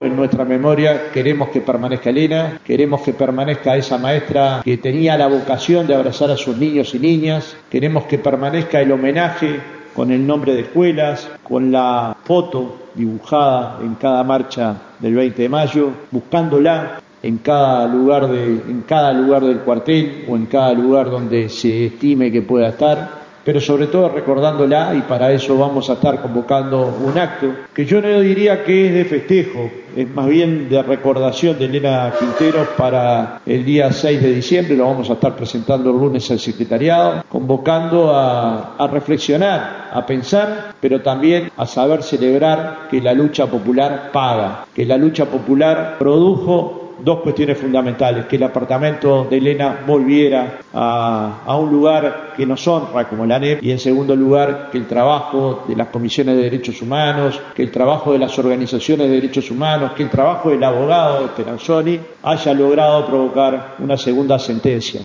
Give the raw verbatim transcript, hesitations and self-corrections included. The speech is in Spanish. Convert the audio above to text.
En nuestra memoria queremos que permanezca Elena, queremos que permanezca esa maestra que tenía la vocación de abrazar a sus niños y niñas, queremos que permanezca el homenaje con el nombre de escuelas, con la foto dibujada en cada marcha del veinte de mayo, buscándola en cada lugar de, en cada lugar del cuartel o en cada lugar donde se estime que pueda estar, pero sobre todo recordándola, y para eso vamos a estar convocando un acto que yo no diría que es de festejo, es más bien de recordación de Elena Quinteros para el día seis de diciembre, lo vamos a estar presentando el lunes al secretariado, convocando a, a reflexionar, a pensar, pero también a saber celebrar que la lucha popular paga, que la lucha popular produjo dos cuestiones fundamentales: que el apartamento de Elena volviera a, a un lugar que nos honra como la A N E P, y en segundo lugar que el trabajo de las comisiones de derechos humanos, que el trabajo de las organizaciones de derechos humanos, que el trabajo del abogado Speranzoni haya logrado provocar una segunda sentencia.